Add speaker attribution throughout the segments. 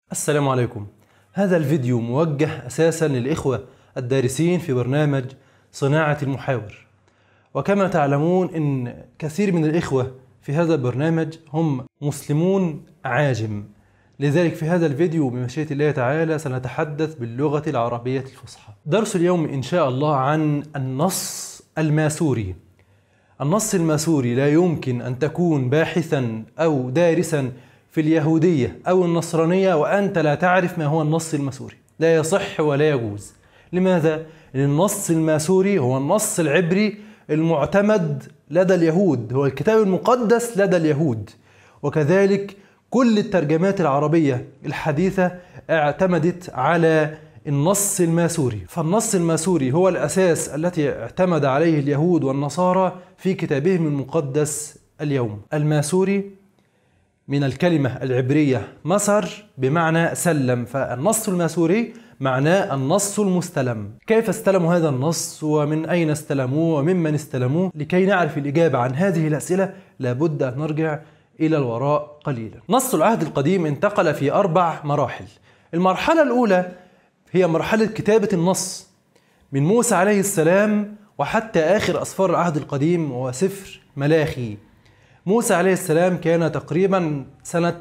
Speaker 1: السلام عليكم. هذا الفيديو موجه أساسا للإخوة الدارسين في برنامج صناعة المحاور. وكما تعلمون إن كثير من الإخوة في هذا البرنامج هم مسلمون عاجم، لذلك في هذا الفيديو بمشيئة الله تعالى سنتحدث باللغة العربية الفصحى. درس اليوم إن شاء الله عن النص الماسوري. النص الماسوري لا يمكن أن تكون باحثا أو دارسا في اليهودية أو النصرانية وأنت لا تعرف ما هو النص الماسوري، لا يصح ولا يجوز. لماذا؟ لأن النص الماسوري هو النص العبري المعتمد لدى اليهود، هو الكتاب المقدس لدى اليهود، وكذلك كل الترجمات العربية الحديثة اعتمدت على النص الماسوري. فالنص الماسوري هو الأساس التي اعتمد عليه اليهود والنصارى في كتابهم المقدس اليوم. الماسوري من الكلمة العبرية مسر بمعنى سلم، فالنص الماسوري معناه النص المستلم. كيف استلموا هذا النص ومن أين استلموه وممن استلموه؟ لكي نعرف الإجابة عن هذه الأسئلة لابد أن نرجع إلى الوراء قليلا. نص العهد القديم انتقل في 4 مراحل. المرحلة الأولى هي مرحلة كتابة النص من موسى عليه السلام وحتى آخر أسفار العهد القديم وسفر ملاخي. موسى عليه السلام كان تقريبا سنة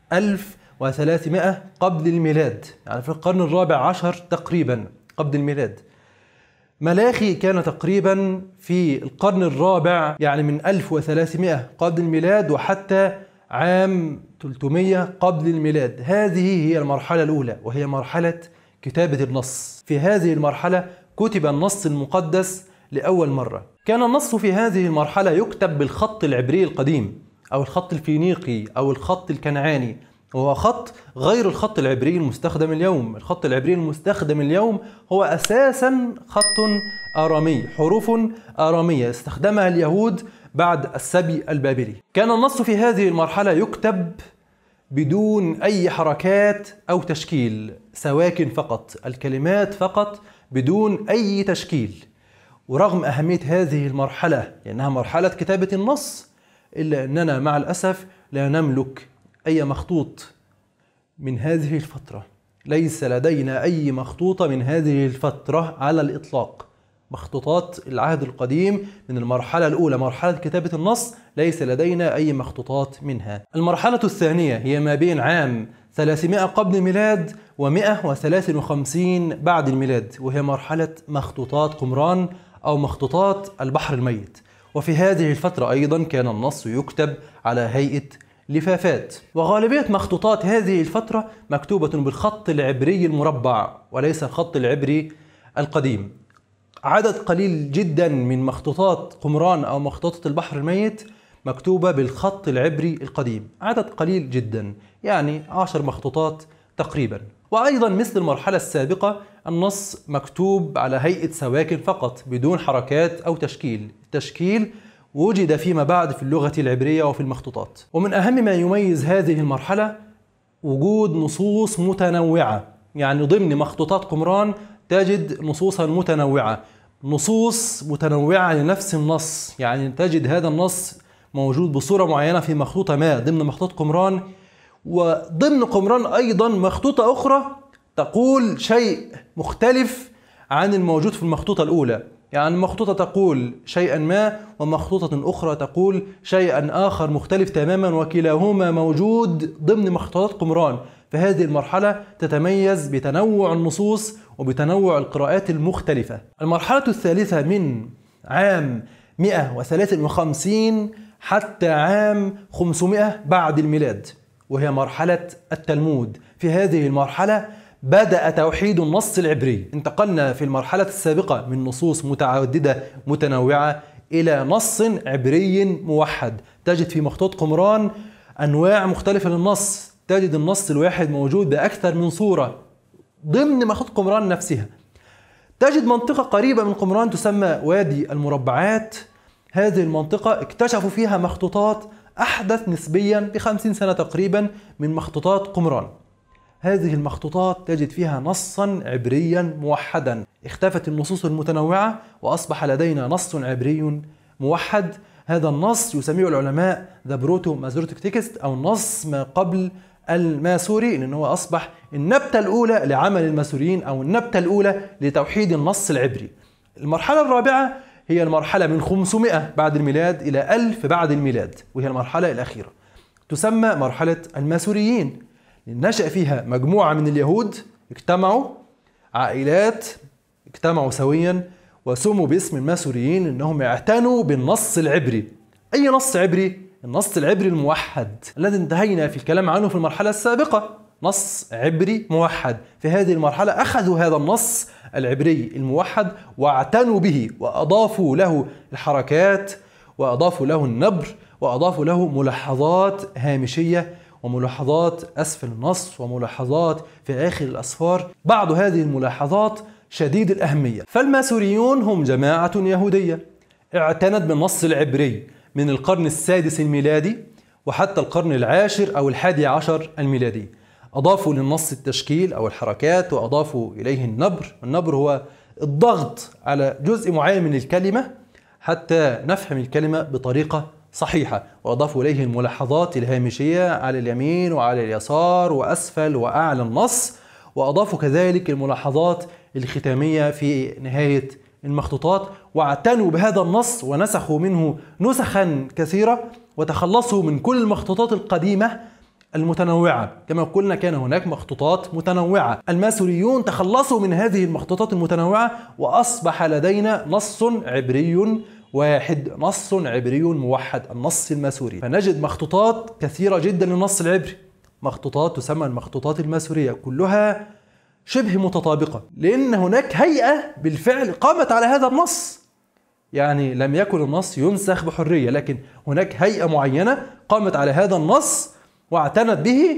Speaker 1: 1300 قبل الميلاد، يعني في القرن الرابع عشر تقريبا قبل الميلاد. ملاخي كان تقريبا في القرن الرابع، يعني من 1300 قبل الميلاد وحتى عام 300 قبل الميلاد. هذه هي المرحلة الأولى وهي مرحلة كتابة النص. في هذه المرحلة كتب النص المقدس لأول مرة. كان النص في هذه المرحلة يكتب بالخط العبري القديم أو الخط الفينيقي أو الخط الكنعاني، وهو خط غير الخط العبري المستخدم اليوم. الخط العبري المستخدم اليوم هو أساسا خط آرامي، حروف آرامية استخدمها اليهود بعد السبي البابلي. كان النص في هذه المرحلة يكتب بدون أي حركات أو تشكيل، سواكن فقط، الكلمات فقط بدون أي تشكيل. ورغم أهمية هذه المرحلة لأنها مرحلة كتابة النص، إلا أننا مع الأسف لا نملك أي مخطوط من هذه الفترة. ليس لدينا أي مخطوطة من هذه الفترة على الإطلاق. مخطوطات العهد القديم من المرحلة الأولى مرحلة كتابة النص ليس لدينا أي مخطوطات منها. المرحلة الثانية هي ما بين عام 300 قبل الميلاد و153 بعد الميلاد، وهي مرحلة مخطوطات قمران أو مخطوطات البحر الميت. وفي هذه الفترة أيضا كان النص يكتب على هيئة لفافات، وغالبية مخطوطات هذه الفترة مكتوبة بالخط العبري المربع وليس الخط العبري القديم. عدد قليل جدا من مخطوطات قمران أو مخطوطة البحر الميت مكتوبة بالخط العبري القديم، عدد قليل جدا، يعني 10 مخطوطات تقريبا. وأيضا مثل المرحلة السابقة النص مكتوب على هيئة سواكن فقط بدون حركات أو تشكيل. التشكيل وجد فيما بعد في اللغة العبرية وفي المخطوطات. ومن أهم ما يميز هذه المرحلة وجود نصوص متنوعة، يعني ضمن مخطوطات قمران تجد نصوصا متنوعة، نصوص متنوعة لنفس النص، يعني تجد هذا النص موجود بصورة معينة في مخطوطة ما ضمن مخطوطة قمران، وضمن قمران أيضا مخطوطة أخرى تقول شيء مختلف عن الموجود في المخطوطة الأولى. يعني مخطوطة تقول شيئا ما ومخطوطة أخرى تقول شيئا آخر مختلف تماما، وكلاهما موجود ضمن مخطوطات قمران. فهذه المرحلة تتميز بتنوع النصوص وبتنوع القراءات المختلفة. المرحلة الثالثة من عام 153 حتى عام 500 بعد الميلاد، وهي مرحلة التلمود. في هذه المرحلة بدأ توحيد النص العبري. انتقلنا في المرحلة السابقة من نصوص متعددة متنوعة إلى نص عبري موحد. تجد في مخطوط قمران أنواع مختلفة للنص، تجد النص الواحد موجود بأكثر من صورة ضمن مخطوط قمران نفسها. تجد منطقة قريبة من قمران تسمى وادي المربعات. هذه المنطقة اكتشفوا فيها مخطوطات أحدث نسبيا ب50 سنة تقريبا من مخطوطات قمران. هذه المخطوطات تجد فيها نصا عبريا موحدا. اختفت النصوص المتنوعة وأصبح لدينا نص عبري موحد. هذا النص يسميه العلماء The Proto-Masoretic Text أو نص ما قبل الماسوري، لأن هو أصبح النبتة الأولى لعمل الماسوريين أو النبتة الأولى لتوحيد النص العبري. المرحلة الرابعة هي المرحلة من 500 بعد الميلاد إلى 1000 بعد الميلاد، وهي المرحلة الأخيرة تسمى مرحلة الماسوريين. نشأ فيها مجموعة من اليهود اجتمعوا، عائلات اجتمعوا سويا وسموا باسم الماسوريين، انهم اعتنوا بالنص العبري. اي نص عبري؟ النص العبري الموحد الذي انتهينا في الكلام عنه في المرحلة السابقة، نص عبري موحد. في هذه المرحلة اخذوا هذا النص العبري الموحد واعتنوا به، واضافوا له الحركات، واضافوا له النبر، واضافوا له ملاحظات هامشية وملاحظات أسفل النص وملاحظات في آخر الأسفار. بعض هذه الملاحظات شديد الأهمية. فالماسوريون هم جماعة يهودية اعتنت بالنص العبري من القرن السادس الميلادي وحتى القرن العاشر أو الحادي عشر الميلادي. أضافوا للنص التشكيل أو الحركات، وأضافوا إليه النبر. النبر هو الضغط على جزء معين من الكلمة حتى نفهم الكلمة بطريقة صحيحة، وأضافوا إليه الملاحظات الهامشية على اليمين وعلى اليسار وأسفل وأعلى النص، وأضافوا كذلك الملاحظات الختامية في نهاية المخطوطات، واعتنوا بهذا النص ونسخوا منه نسخا كثيرة، وتخلصوا من كل المخطوطات القديمة المتنوعة. كما قلنا كان هناك مخطوطات متنوعة، الماسوريون تخلصوا من هذه المخطوطات المتنوعة وأصبح لدينا نص عبري واحد، نص عبري موحد، النص الماسوري. فنجد مخطوطات كثيرة جدا للنص العبري، مخطوطات تسمى المخطوطات الماسورية، كلها شبه متطابقة، لأن هناك هيئة بالفعل قامت على هذا النص. يعني لم يكن النص ينسخ بحرية، لكن هناك هيئة معينة قامت على هذا النص واعتنت به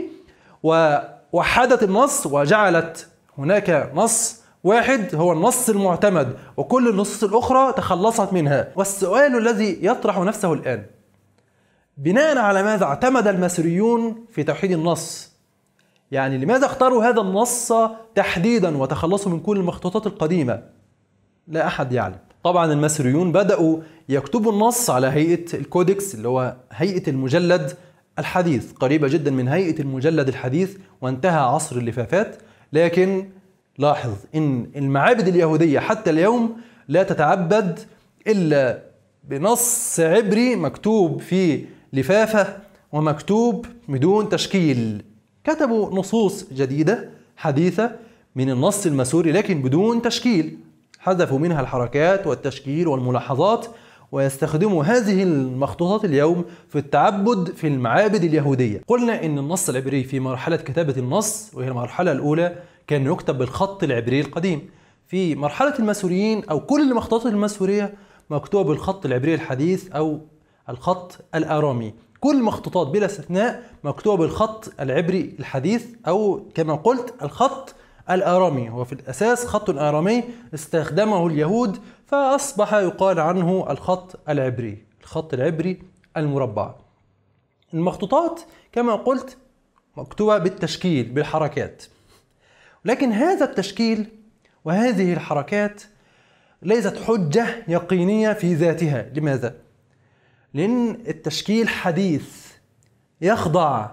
Speaker 1: ووحدت النص وجعلت هناك نص واحد هو النص المعتمد، وكل النصوص الأخرى تخلصت منها. والسؤال الذي يطرح نفسه الآن، بناء على ماذا اعتمد الماسوريون في توحيد النص؟ يعني لماذا اختاروا هذا النص تحديدا وتخلصوا من كل المخطوطات القديمة؟ لا أحد يعلم. طبعا الماسوريون بدأوا يكتبوا النص على هيئة الكودكس، اللي هو هيئة المجلد الحديث، قريبة جدا من هيئة المجلد الحديث، وانتهى عصر اللفافات. لكن لاحظ إن المعابد اليهودية حتى اليوم لا تتعبد إلا بنص عبري مكتوب في لفافة ومكتوب بدون تشكيل. كتبوا نصوص جديدة حديثة من النص الماسوري لكن بدون تشكيل، حذفوا منها الحركات والتشكيل والملاحظات، ويستخدموا هذه المخطوطات اليوم في التعبد في المعابد اليهودية. قلنا إن النص العبري في مرحلة كتابة النص، وهي المرحلة الأولى، كان يكتب بالخط العبري القديم. في مرحلة الماسوريين أو كل المخطوطات الماسورية مكتوبة بالخط العبري الحديث أو الخط الآرامي. كل المخطوطات بلا استثناء مكتوبة بالخط العبري الحديث، أو كما قلت الخط الآرامي. هو في الأساس خط آرامي استخدمه اليهود، فأصبح يقال عنه الخط العبري، الخط العبري المربع. المخطوطات كما قلت مكتوبة بالتشكيل بالحركات، لكن هذا التشكيل وهذه الحركات ليست حجة يقينية في ذاتها. لماذا؟ لأن التشكيل حديث، يخضع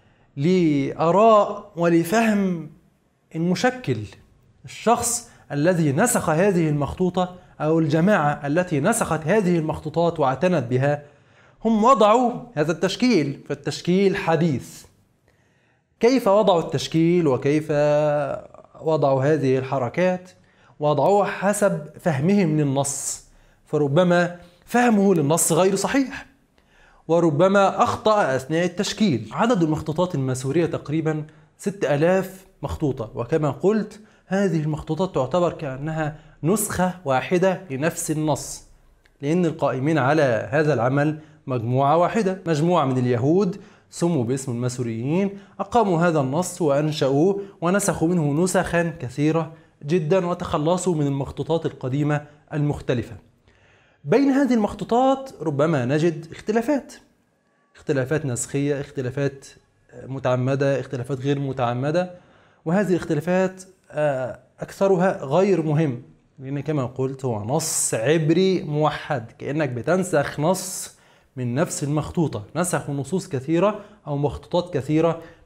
Speaker 1: لآراء ولفهم المشكل. الشخص الذي نسخ هذه المخطوطة أو الجماعة التي نسخت هذه المخطوطات واعتنت بها هم وضعوا هذا التشكيل، فالتشكيل حديث. كيف وضعوا التشكيل وكيف وضعوا هذه الحركات؟ وضعوها حسب فهمهم للنص، فربما فهمه للنص غير صحيح، وربما أخطأ أثناء التشكيل. عدد المخطوطات الماسورية تقريبا 6000 مخطوطة، وكما قلت هذه المخطوطات تعتبر كأنها نسخة واحدة لنفس النص، لأن القائمين على هذا العمل مجموعة واحدة، مجموعة من اليهود سموا باسم الماسوريين، أقاموا هذا النص وأنشأوه ونسخوا منه نسخا كثيرة جدا، وتخلصوا من المخطوطات القديمة المختلفة. بين هذه المخطوطات ربما نجد اختلافات نسخية، اختلافات متعمدة، اختلافات غير متعمدة، وهذه الاختلافات أكثرها غير مهم، لأن كما قلت هو نص عبري موحد، كأنك بتنسخ نص من نفس المخطوطة. نسخوا نصوص كثيرة أو مخطوطات كثيرة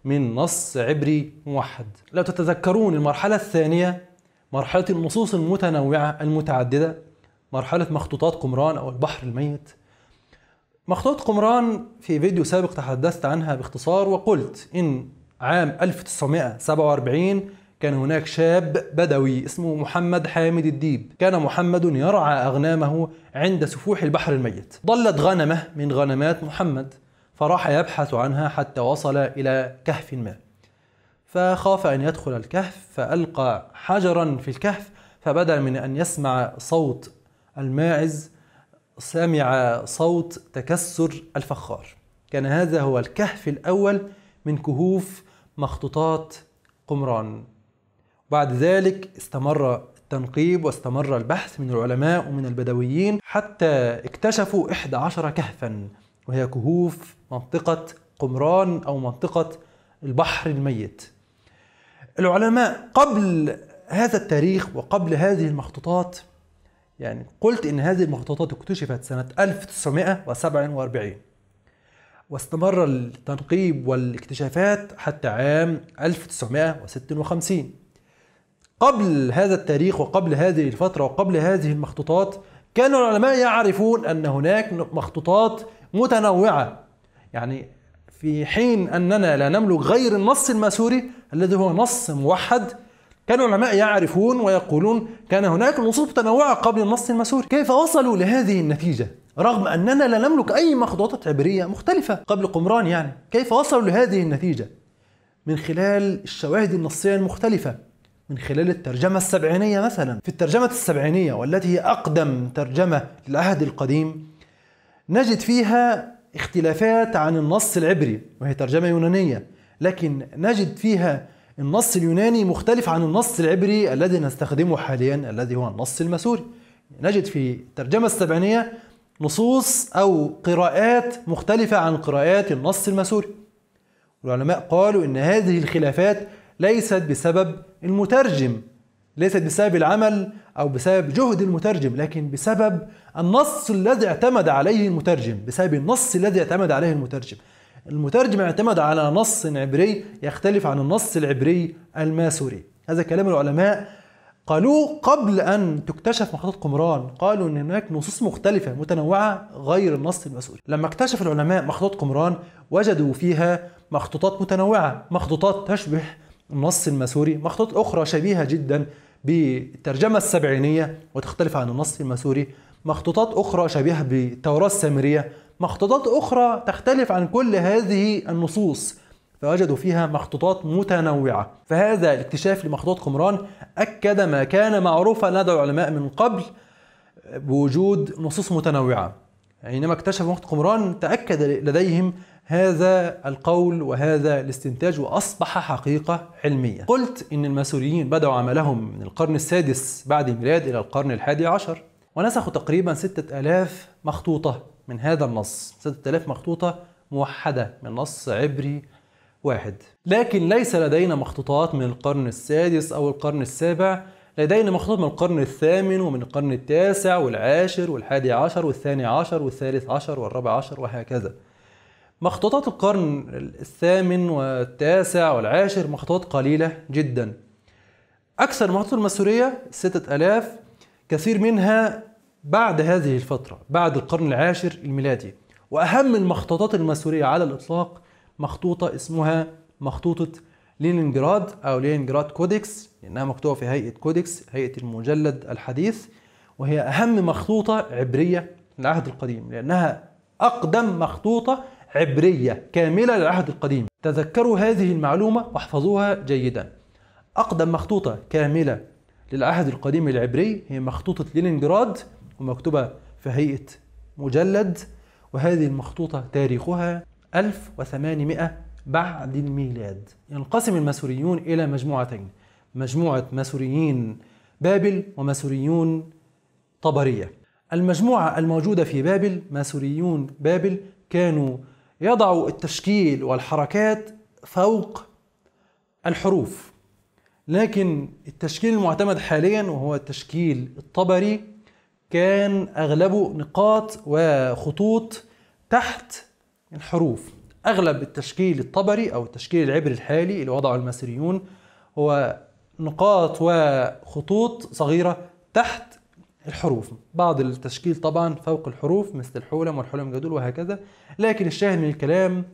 Speaker 1: من نص عبري موحد. لو تتذكرون المرحلة الثانية مرحلة النصوص المتنوعة المتعددة، مرحلة مخطوطات قمران أو البحر الميت. مخطوطات قمران في فيديو سابق تحدثت عنها باختصار، وقلت إن عام 1947 كان هناك شاب بدوي اسمه محمد حامد الديب. كان محمد يرعى أغنامه عند سفوح البحر الميت. ضلت غنمه من غنمات محمد، فراح يبحث عنها حتى وصل إلى كهف ما، فخاف أن يدخل الكهف فألقى حجرا في الكهف، فبدل من أن يسمع صوت الماعز سمع صوت تكسر الفخار. كان هذا هو الكهف الأول من كهوف مخطوطات قمران. بعد ذلك استمر التنقيب واستمر البحث من العلماء ومن البدويين حتى اكتشفوا 11 كهفا، وهي كهوف منطقة قمران أو منطقة البحر الميت. العلماء قبل هذا التاريخ وقبل هذه المخطوطات، يعني قلت إن هذه المخطوطات اكتشفت سنة 1947 واستمر التنقيب والاكتشافات حتى عام 1956. قبل هذا التاريخ وقبل هذه الفترة وقبل هذه المخطوطات كان العلماء يعرفون أن هناك مخطوطات متنوعة، يعني في حين أننا لا نملك غير النص الماسوري الذي هو نص موحد، كان العلماء يعرفون ويقولون كان هناك نصوص متنوعة قبل النص الماسوري. كيف وصلوا لهذه النتيجة رغم أننا لا نملك أي مخطوطات عبرية مختلفة قبل قمران؟ يعني كيف وصلوا لهذه النتيجة؟ من خلال الشواهد النصية المختلفة، من خلال الترجمة السبعينية مثلا. في الترجمة السبعينية والتي هي أقدم ترجمة للعهد القديم نجد فيها اختلافات عن النص العبري، وهي ترجمة يونانية، لكن نجد فيها النص اليوناني مختلف عن النص العبري الذي نستخدمه حاليا الذي هو النص الماسوري. نجد في الترجمة السبعينية نصوص أو قراءات مختلفة عن قراءات النص الماسوري. والعلماء قالوا إن هذه الخلافات ليست بسبب المترجم، ليست بسبب العمل أو بسبب جهد المترجم، لكن بسبب النص الذي اعتمد عليه المترجم، بسبب النص الذي اعتمد عليه المترجم. المترجم اعتمد على نص عبري يختلف عن النص العبري الماسوري. هذا كلام العلماء قالوه قبل أن تكتشف مخطوطات قمران. قالوا أن هناك نصوص مختلفة متنوعة غير النص الماسوري. لما اكتشف العلماء مخطوطات قمران وجدوا فيها مخطوطات متنوعة، مخطوطات تشبه النص الماسوري، مخطوطات أخرى شبيهة جدا بالترجمة السبعينية وتختلف عن النص الماسوري، مخطوطات أخرى شبيهة بالتوراة السامرية، مخطوطات أخرى تختلف عن كل هذه النصوص، فوجدوا فيها مخطوطات متنوعة. فهذا الاكتشاف لمخطوطات قمران أكد ما كان معروفا لدى العلماء من قبل بوجود نصوص متنوعة. حينما اكتشفوا مخطوطات قمران تأكد لديهم هذا القول وهذا الاستنتاج وأصبح حقيقة علمية. قلت إن الماسوريين بدأوا عملهم من القرن السادس بعد الميلاد إلى القرن الحادي عشر، ونسخوا تقريبا 6000 مخطوطة من هذا النص، 6000 مخطوطة موحدة من نص عبري واحد. لكن ليس لدينا مخطوطات من القرن السادس أو القرن السابع، لدينا مخطوطات من القرن الثامن ومن القرن التاسع والعاشر والحادي عشر والثاني عشر والثالث عشر والرابع عشر وهكذا. مخطوطات القرن الثامن والتاسع والعاشر مخطوطات قليلة جدا. أكثر المخطوطات الماسورية 6000 كثير منها بعد هذه الفترة، بعد القرن العاشر الميلادي. وأهم المخطوطات الماسورية على الإطلاق مخطوطة اسمها مخطوطة لينينجراد أو لينينجراد كودكس، لأنها مكتوبة في هيئة كودكس، هيئة المجلد الحديث، وهي أهم مخطوطة عبرية للعهد القديم، لأنها أقدم مخطوطة عبرية كاملة للعهد القديم. تذكروا هذه المعلومة واحفظوها جيدا. أقدم مخطوطة كاملة للعهد القديم العبري هي مخطوطة لينينجراد، ومكتوبة في هيئة مجلد، وهذه المخطوطة تاريخها 1800 بعد الميلاد. ينقسم الماسوريون إلى مجموعتين، مجموعة ماسوريين بابل وماسوريون طبرية. المجموعة الموجودة في بابل، ماسوريون بابل، كانوا يضعوا التشكيل والحركات فوق الحروف، لكن التشكيل المعتمد حاليا وهو التشكيل الطبري كان أغلبه نقاط وخطوط تحت الحروف. أغلب التشكيل الطبري أو التشكيل العبري الحالي اللي وضعه المصريون هو نقاط وخطوط صغيرة تحت الحروف، بعض التشكيل طبعا فوق الحروف مثل الحولم والحولم جدول وهكذا، لكن الشاهد من الكلام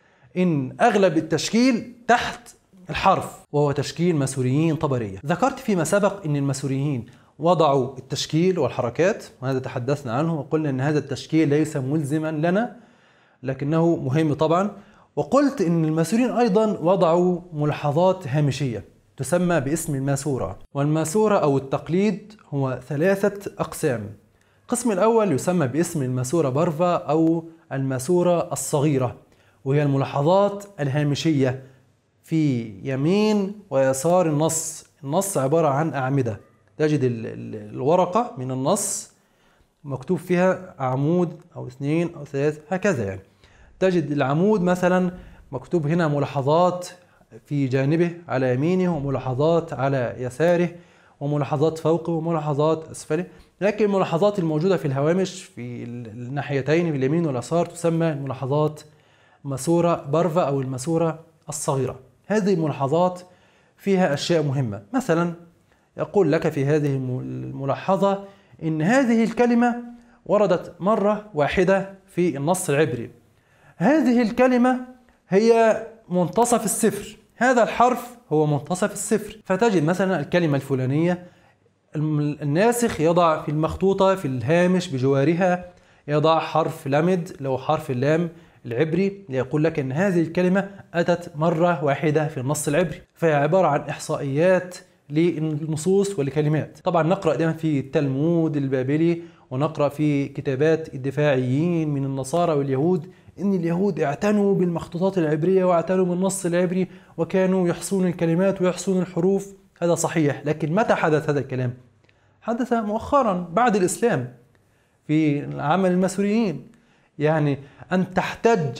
Speaker 1: إن أغلب التشكيل تحت الحرف، وهو تشكيل ماسوريين طبرية. ذكرت فيما سبق أن الماسوريين وضعوا التشكيل والحركات، وهذا تحدثنا عنه وقلنا أن هذا التشكيل ليس ملزما لنا لكنه مهم طبعا. وقلت أن الماسوريين أيضا وضعوا ملاحظات هامشية تسمى باسم الماسورة. والماسورة أو التقليد هو 3 أقسام. القسم الأول يسمى باسم الماسورة بارفا أو الماسورة الصغيرة، وهي الملاحظات الهامشية في يمين ويسار النص. النص عبارة عن أعمدة، تجد الورقة من النص مكتوب فيها عمود أو 2 أو 3 هكذا، يعني تجد العمود مثلا مكتوب هنا ملاحظات في جانبه على يمينه وملاحظات على يساره وملاحظات فوقه وملاحظات أسفله، لكن الملاحظات الموجودة في الهوامش في الناحيتين في اليمين واليسار تسمى الملاحظات ماسورة بارفا أو الماسورة الصغيرة. هذه الملاحظات فيها أشياء مهمة، مثلا يقول لك في هذه الملاحظة إن هذه الكلمة وردت مرة واحدة في النص العبري، هذه الكلمة هي منتصف السفر، هذا الحرف هو منتصف السفر. فتجد مثلا الكلمة الفلانية الناسخ يضع في المخطوطة في الهامش بجوارها يضع حرف لمد لو حرف اللام العبري ليقول لك أن هذه الكلمة أتت مرة واحدة في النص العبري، فهي عبارة عن إحصائيات للنصوص والكلمات. طبعا نقرأ دائما في التلمود البابلي ونقرأ في كتابات الدفاعيين من النصارى واليهود إن اليهود اعتنوا بالمخطوطات العبرية واعتنوا بالنص العبري وكانوا يحصون الكلمات ويحصون الحروف. هذا صحيح، لكن متى حدث هذا الكلام؟ حدث مؤخرا بعد الإسلام في عمل الماسوريين. يعني أن تحتج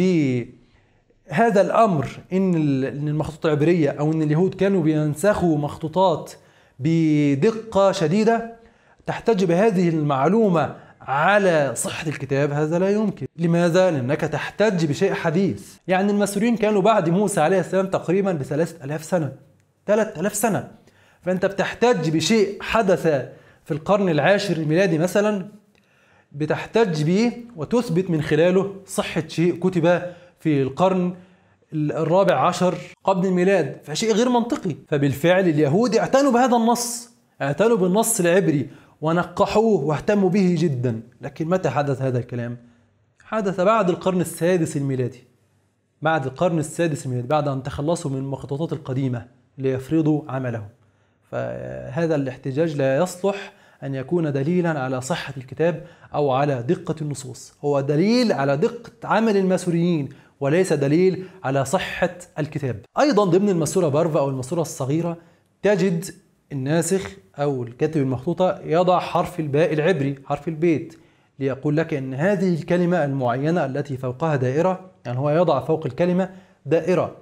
Speaker 1: بهذا الأمر إن المخطوطات العبرية أو إن اليهود كانوا بينسخوا مخطوطات بدقة شديدة، تحتج بهذه المعلومة على صحة الكتاب، هذا لا يمكن. لماذا؟ لأنك تحتج بشيء حديث. يعني الماسوريين كانوا بعد موسى عليه السلام تقريبا ب3000 سنة، 3000 سنة، فأنت بتحتج بشيء حدث في القرن العاشر الميلادي مثلا، بتحتج به وتثبت من خلاله صحة شيء كتب في القرن الرابع عشر قبل الميلاد، فشيء غير منطقي. فبالفعل اليهود اعتنوا بهذا النص، اعتنوا بالنص العبري ونقحوه واهتموا به جدا. لكن متى حدث هذا الكلام؟ حدث بعد القرن السادس الميلادي، بعد القرن السادس الميلادي، بعد أن تخلصوا من المخطوطات القديمة ليفرضوا عملهم. فهذا الاحتجاج لا يصلح أن يكون دليلا على صحة الكتاب أو على دقة النصوص، هو دليل على دقة عمل الماسوريين وليس دليل على صحة الكتاب. أيضا ضمن الماسورة بارفا أو الماسورة الصغيرة تجد الناسخ أو الكاتب المخطوطة يضع حرف الباء العبري، حرف البيت، ليقول لك أن هذه الكلمة المعينة التي فوقها دائرة، يعني هو يضع فوق الكلمة دائرة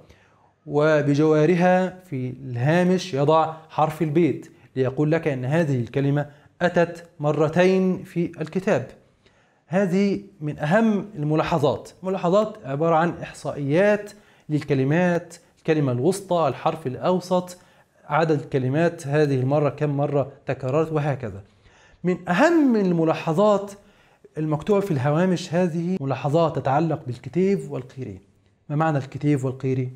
Speaker 1: وبجوارها في الهامش يضع حرف البيت ليقول لك أن هذه الكلمة أتت مرتين في الكتاب. هذه من أهم الملاحظات. ملاحظات عبارة عن إحصائيات للكلمات، الكلمة الوسطى، الحرف الأوسط، عدد الكلمات هذه المرة كم مرة تكررت وهكذا. من أهم الملاحظات المكتوبة في الهوامش هذه ملاحظات تتعلق بالكتيف والقيري. ما معنى الكتيف والقيري؟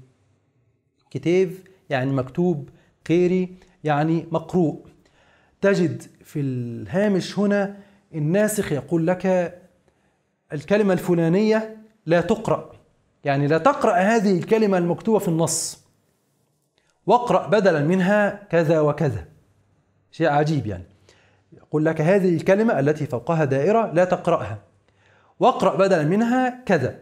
Speaker 1: كتيف يعني مكتوب، قيري يعني مقروء. تجد في الهامش هنا الناسخ يقول لك الكلمة الفلانية لا تقرأ، يعني لا تقرأ هذه الكلمة المكتوبة في النص، واقرأ بدلا منها كذا وكذا. شيء عجيب، يعني يقول لك هذه الكلمة التي فوقها دائرة لا تقرأها، واقرأ بدلا منها كذا.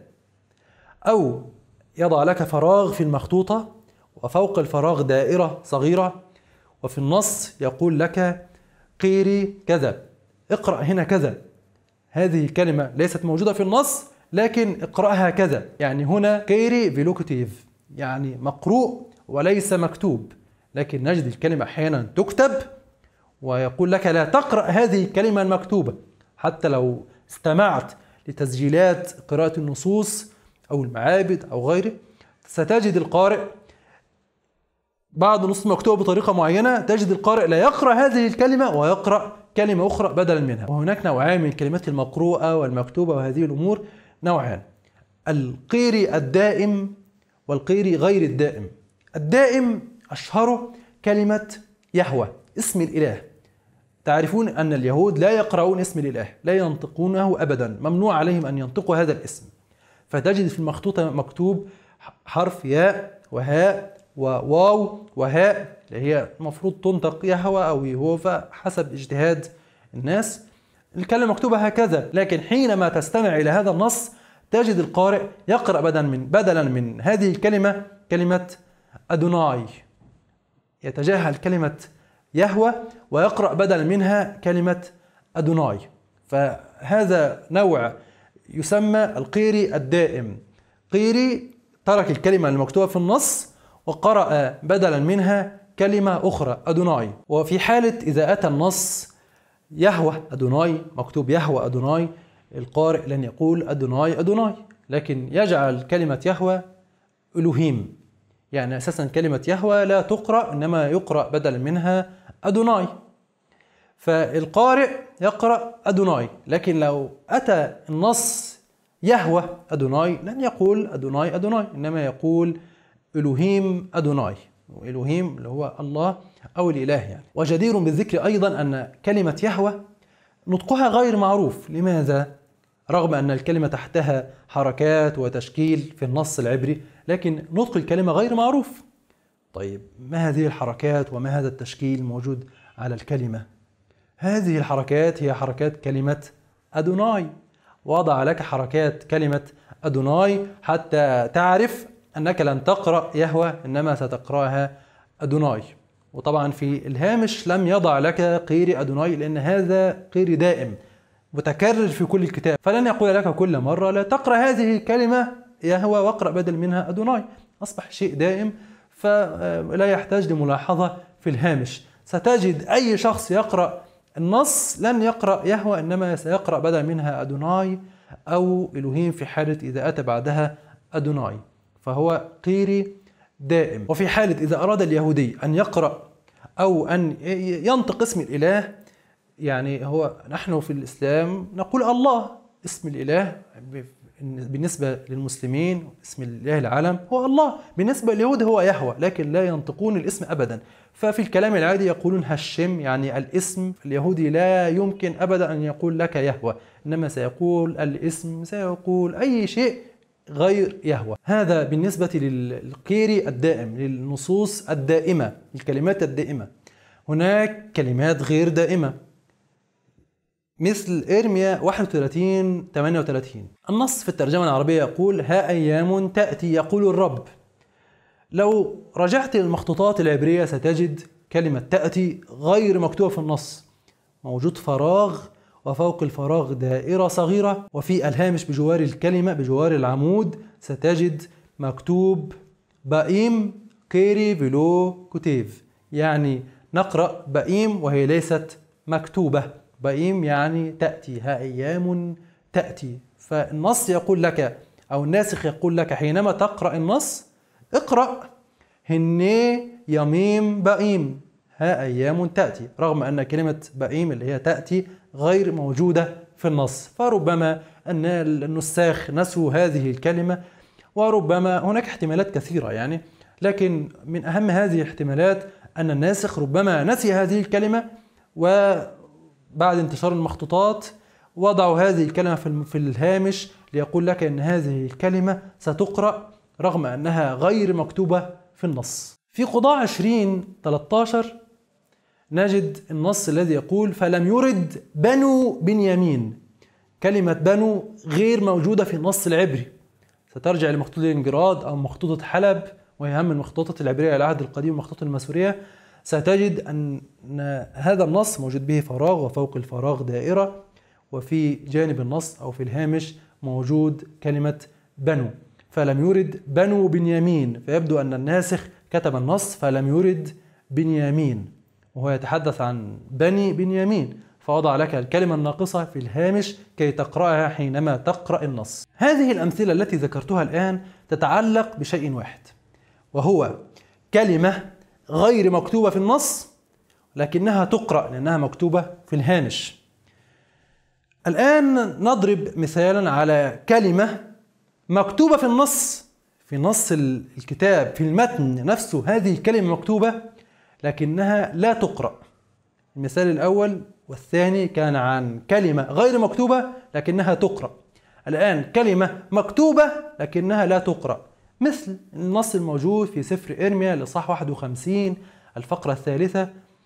Speaker 1: أو يضع لك فراغ في المخطوطة وفوق الفراغ دائرة صغيرة، وفي النص يقول لك قيري كذا، اقرأ هنا كذا. هذه الكلمة ليست موجودة في النص لكن اقرأها كذا، يعني هنا قيري فيلوكتيف يعني مقروء وليس مكتوب، لكن نجد الكلمة أحيانا تكتب ويقول لك لا تقرأ هذه الكلمة المكتوبة. حتى لو استمعت لتسجيلات قراءة النصوص أو المعابد أو غيره، ستجد القارئ بعد نص مكتوب بطريقة معينة، تجد القارئ لا يقرأ هذه الكلمة ويقرأ كلمة أخرى بدلا منها. وهناك نوعان من الكلمات المقروءة والمكتوبة، وهذه الأمور نوعان: القيري الدائم والقيري غير الدائم. الدائم أشهره كلمة يهوه، اسم الإله. تعرفون أن اليهود لا يقرؤون اسم الإله، لا ينطقونه أبدا، ممنوع عليهم أن ينطقوا هذا الاسم. فتجد في المخطوطة مكتوب حرف ياء وهاء وواو وهاء، اللي هي المفروض تنطق يهوه أو يهوفا حسب اجتهاد الناس. الكلمة مكتوبة هكذا، لكن حينما تستمع إلى هذا النص تجد القارئ يقرأ بدلا من هذه الكلمة كلمة أدوناي، يتجاهل كلمة يهوه ويقرأ بدلا منها كلمة أدوناي. فهذا نوع يسمى القيري الدائم. قيري ترك الكلمة المكتوبة في النص وقرأ بدلا منها كلمة أخرى أدوناي. وفي حالة إذا أتى النص يهوه أدوناي، مكتوب يهوه أدوناي، القارئ لن يقول أدوناي أدوناي، لكن يجعل كلمة يهوه إلوهيم. يعني أساسا كلمة يهوه لا تقرأ، إنما يقرأ بدلا منها أدوناي. فالقارئ يقرأ أدوناي، لكن لو أتى النص يهوه أدوناي لن يقول أدوناي أدوناي، إنما يقول إلوهيم أدوناي، وإلوهيم اللي هو الله أو الإله يعني. وجدير بالذكر أيضا أن كلمة يهوه نطقها غير معروف. لماذا؟ رغم أن الكلمة تحتها حركات وتشكيل في النص العبري، لكن نطق الكلمة غير معروف. طيب ما هذه الحركات وما هذا التشكيل موجود على الكلمة؟ هذه الحركات هي حركات كلمة أدوناي. وضع لك حركات كلمة أدوناي حتى تعرف أنك لن تقرأ يهوه، إنما ستقرأها أدوناي. وطبعا في الهامش لم يضع لك قيري أدوناي، لأن هذا قيري دائم متكرر في كل الكتاب، فلن يقول لك كل مرة لا تقرأ هذه الكلمة يهوه واقرأ بدل منها أدوناي. أصبح شيء دائم فلا يحتاج لملاحظة في الهامش. ستجد أي شخص يقرأ النص لن يقرأ يهوه، إنما سيقرأ بدل منها أدوناي أو إلوهيم في حالة إذا أتى بعدها أدوناي، فهو قيري دائم. وفي حالة إذا أراد اليهودي أن يقرأ أو أن ينطق اسم الإله، يعني هو نحن في الإسلام نقول الله اسم الإله، بالنسبة للمسلمين اسم الإله العالم هو الله، بالنسبة لليهود هو يهوه، لكن لا ينطقون الاسم أبدا. ففي الكلام العادي يقولون هشم، يعني الاسم. اليهودي لا يمكن أبدا أن يقول لك يهوه، إنما سيقول الاسم، سيقول أي شيء غير يهوه. هذا بالنسبة للقيري الدائم، للنصوص الدائمة، الكلمات الدائمة. هناك كلمات غير دائمة مثل إرميا 31:38. النص في الترجمة العربية يقول ها أيام تأتي يقول الرب. لو رجعت للمخطوطات العبرية ستجد كلمة تأتي غير مكتوبة في النص، موجود فراغ وفوق الفراغ دائرة صغيرة، وفي الهامش بجوار الكلمة بجوار العمود ستجد مكتوب بائيم كيري فيلو كوتيف، يعني نقرأ بائيم وهي ليست مكتوبة. بائيم يعني تأتي، ها أيام تأتي. فالنص يقول لك أو الناسخ يقول لك حينما تقرأ النص اقرأ هني يميم بائيم، ها أيام تأتي، رغم أن كلمة بائيم اللي هي تأتي غير موجودة في النص. فربما أن النساخ نسوا هذه الكلمة، وربما هناك احتمالات كثيرة يعني، لكن من أهم هذه الاحتمالات أن الناسخ ربما نسي هذه الكلمة، وبعد انتشار المخطوطات وضعوا هذه الكلمة في الهامش ليقول لك أن هذه الكلمة ستقرأ رغم أنها غير مكتوبة في النص. في قضاء 20:13 نجد النص الذي يقول فلم يرد بنو بنيامين. كلمة بنو غير موجودة في النص العبري. سترجع لمخطوطة الانجراد أو مخطوطة حلب، وهي أهم المخطوطات العبرية العهد القديم والمخطوطة المسورية، ستجد أن هذا النص موجود به فراغ وفوق الفراغ دائرة، وفي جانب النص أو في الهامش موجود كلمة بنو. فلم يرد بنو بنيامين، فيبدو أن الناسخ كتب النص فلم يرد بنيامين، وهو يتحدث عن بني بنيامين. فوضع لك الكلمة الناقصة في الهامش كي تقرأها حينما تقرأ النص. هذه الأمثلة التي ذكرتها الآن تتعلق بشيء واحد، وهو كلمة غير مكتوبة في النص لكنها تقرأ لأنها مكتوبة في الهامش. الآن نضرب مثالا على كلمة مكتوبة في النص، في نص الكتاب، في المتن نفسه هذه الكلمة مكتوبة لكنها لا تقرأ. المثال الأول والثاني كان عن كلمة غير مكتوبة لكنها تقرأ. الآن كلمة مكتوبة لكنها لا تقرأ، مثل النص الموجود في سفر إرميا الإصحاح 51 الفقرة الثالثة.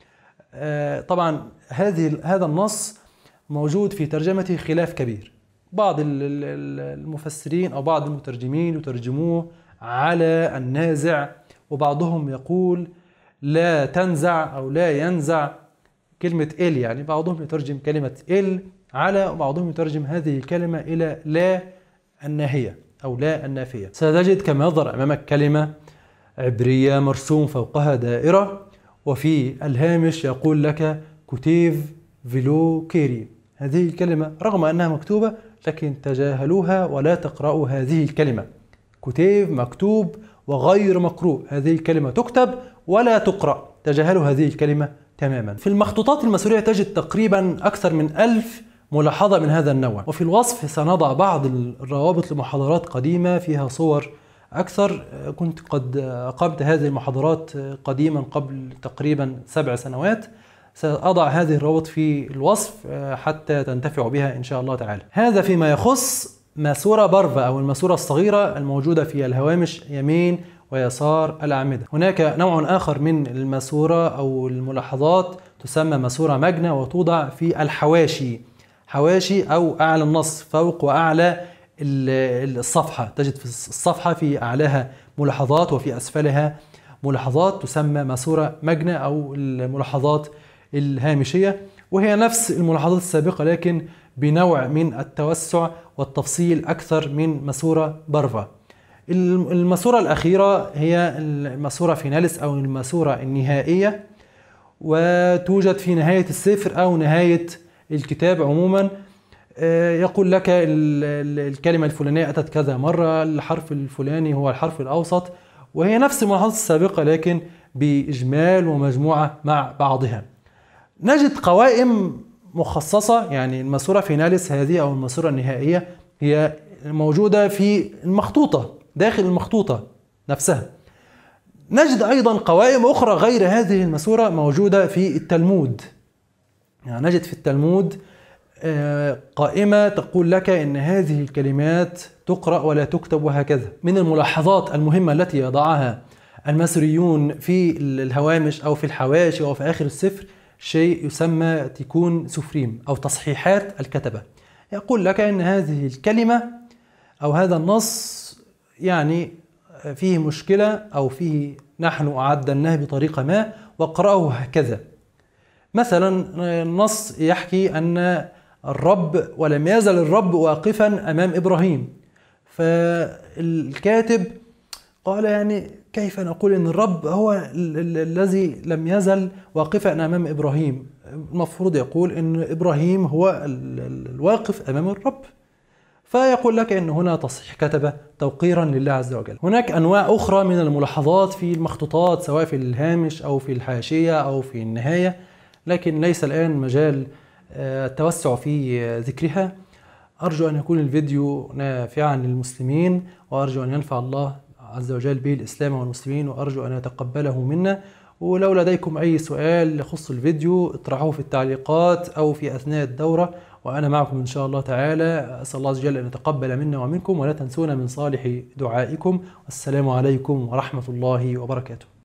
Speaker 1: طبعا هذا النص موجود في ترجمته خلاف كبير. بعض المفسرين أو بعض المترجمين يترجموه على النازع، وبعضهم يقول لا تنزع أو لا ينزع كلمة إل، يعني بعضهم يترجم كلمة إل على، وبعضهم يترجم هذه الكلمة إلى لا الناهية أو لا النافية. ستجد كما يظهر أمامك كلمة عبرية مرسوم فوقها دائرة، وفي الهامش يقول لك كوتيف فيلو كيري. هذه الكلمة رغم أنها مكتوبة لكن تجاهلوها ولا تقرأوا هذه الكلمة. كوتيف مكتوب وغير مقروء، هذه الكلمة تكتب ولا تقرأ، تجاهلوا هذه الكلمة تماما. في المخطوطات المسورية تجد تقريبا أكثر من 1000 ملاحظة من هذا النوع. وفي الوصف سنضع بعض الروابط لمحاضرات قديمة فيها صور أكثر. كنت قد أقمت هذه المحاضرات قديما قبل تقريبا 7 سنوات. سأضع هذه الروابط في الوصف حتى تنتفعوا بها إن شاء الله تعالى. هذا فيما يخص ماسورة برفا أو الماسورة الصغيرة الموجودة في الهوامش يمين ويسار الأعمدة. هناك نوع آخر من الماسورة أو الملاحظات تسمى ماسورة مجنة، وتوضع في الحواشي، حواشي أو أعلى النص، فوق وأعلى الصفحة. تجد في الصفحة في أعلاها ملاحظات وفي أسفلها ملاحظات، تسمى ماسورة مجنة أو الملاحظات الهامشية، وهي نفس الملاحظات السابقة لكن بنوع من التوسع والتفصيل أكثر من ماسورة برفا. الماسورة الأخيرة هي الماسورة فيناليس أو الماسورة النهائية، وتوجد في نهاية السفر أو نهاية الكتاب عموما. يقول لك الكلمة الفلانية أتت كذا مرة، الحرف الفلاني هو الحرف الأوسط، وهي نفس الملاحظات السابقة لكن بإجمال ومجموعة مع بعضها. نجد قوائم مخصصة، يعني الماسورة فيناليس هذه أو الماسورة النهائية هي موجودة في المخطوطة داخل المخطوطة نفسها. نجد أيضا قوائم أخرى غير هذه الماسورة موجودة في التلمود. يعني نجد في التلمود قائمة تقول لك إن هذه الكلمات تقرأ ولا تكتب وهكذا. من الملاحظات المهمة التي يضعها الماسوريون في الهوامش أو في الحواشي أو في آخر السفر شيء يسمى تيكون سفريم أو تصحيحات الكتبة. يقول لك إن هذه الكلمة أو هذا النص يعني فيه مشكلة أو فيه نحن أعدلناه بطريقة ما واقرأه هكذا. مثلا النص يحكي أن الرب ولم يزل الرب واقفا أمام إبراهيم، فالكاتب قال يعني كيف نقول أن الرب هو الذي لم يزل واقفا أمام إبراهيم؟ المفروض يقول أن إبراهيم هو الواقف أمام الرب. فيقول لك أن هنا تصحيح كتبة توقيرا لله عز وجل. هناك أنواع أخرى من الملاحظات في المخطوطات سواء في الهامش أو في الحاشية أو في النهاية، لكن ليس الآن مجال التوسع في ذكرها. أرجو أن يكون الفيديو نافعا للمسلمين، وأرجو أن ينفع الله عز وجل به الإسلام والمسلمين، وأرجو أن يتقبله منا. ولو لديكم أي سؤال يخص الفيديو اطرحوه في التعليقات أو في أثناء الدورة، وأنا معكم إن شاء الله تعالى. أسأل الله عز وجل أن يتقبل منا ومنكم، ولا تنسونا من صالح دعائكم. والسلام عليكم ورحمة الله وبركاته.